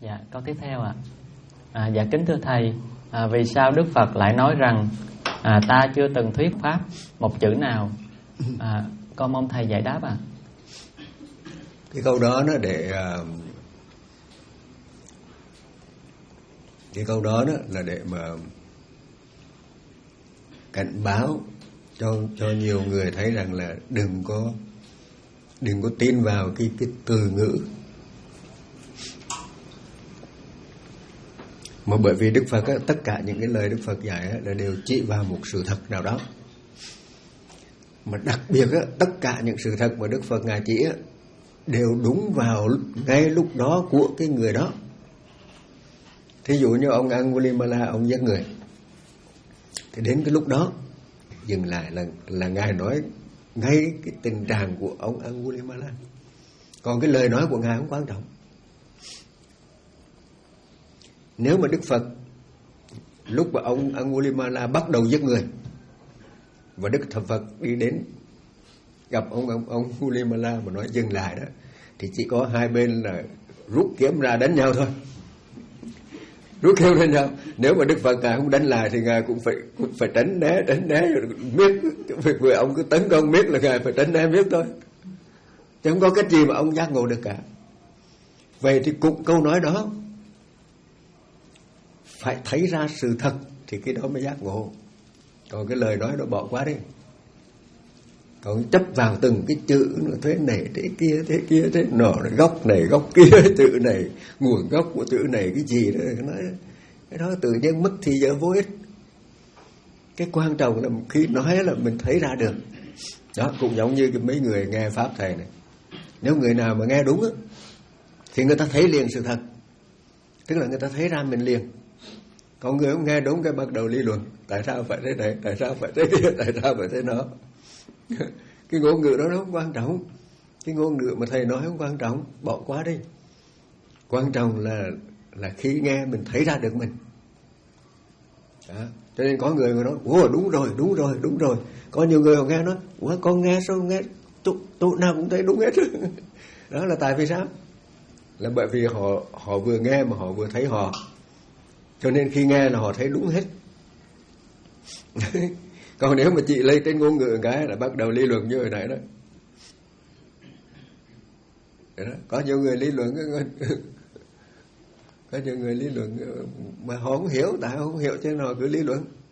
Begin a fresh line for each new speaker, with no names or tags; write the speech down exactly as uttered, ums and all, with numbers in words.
Dạ, câu tiếp theo ạ. À, dạ kính thưa thầy, à, vì sao Đức Phật lại nói rằng à, ta chưa từng thuyết pháp một chữ nào? À, con mong thầy giải đáp ạ. À.
Cái câu đó nó để cái câu đó, đó là để mà cảnh báo cho cho nhiều người thấy rằng là đừng có đừng có tin vào cái cái từ ngữ. Mà bởi vì Đức Phật á, tất cả những cái lời Đức Phật dạy á, là đều chỉ vào một sự thật nào đó. Mà đặc biệt á, tất cả những sự thật mà Đức Phật ngài chỉ á, đều đúng vào ngay lúc đó của cái người đó. Thí dụ như ông Angulimala, ông giết người, thì đến cái lúc đó dừng lại là là ngài nói ngay cái tình trạng của ông Angulimala. Còn cái lời nói của ngài không quan trọng. Nếu mà Đức Phật lúc mà ông Angulimala bắt đầu giết người và Đức Thập Phật đi đến gặp ông ông, ông Angulimala mà nói dừng lại đó, thì chỉ có hai bên là rút kiếm ra đánh nhau thôi. Rút kiếm đánh nhau. Nếu mà Đức Phật ngài không đánh lại thì ngài cũng phải cũng phải tránh né tránh né miết. Vì ông cứ tấn công miết là ngài phải tránh né miết thôi. Chứ không có cách gì mà ông giác ngộ được cả. Vậy thì cũng câu nói đó phải thấy ra sự thật thì cái đó mới giác ngộ. Còn cái lời nói đó bỏ qua đi. Còn chấp vào từng cái chữ thế này thế kia thế kia thế nọ, góc này góc kia, chữ này nguồn gốc của chữ này cái gì đó, cái nói cái đó tự nhiên mất thì giờ vô ích. Cái quan trọng là khi nói là mình thấy ra được. Đó cũng giống như cái mấy người nghe pháp thầy này, nếu người nào mà nghe đúng á thì người ta thấy liền sự thật, tức là người ta thấy ra mình liền. Còn người không nghe đúng cái bắt đầu lý luận, tại sao phải thế này, tại sao phải thế kia, tại sao phải thế đó. Cái ngôn ngữ đó nó không quan trọng. Cái ngôn ngữ mà thầy nói không quan trọng, bỏ qua đi. Quan trọng là là khi nghe mình thấy ra được mình. Đó. Cho nên có người mà nói, ủa đúng rồi, đúng rồi, đúng rồi. Có nhiều người họ nghe nói, ủa con nghe sao nghe tụi nào cũng thấy đúng hết. Đó là tại vì sao? Là bởi vì họ họ vừa nghe mà họ vừa thấy họ. Cho nên khi nghe là họ thấy đúng hết. Còn nếu mà chị lấy trên ngôn ngữ cái là bắt đầu lý luận như hồi nãy đó. Đó. Có nhiều người lý luận có nhiều người lý luận mà họ không hiểu, tại họ không hiểu cho nên họ cứ lý luận.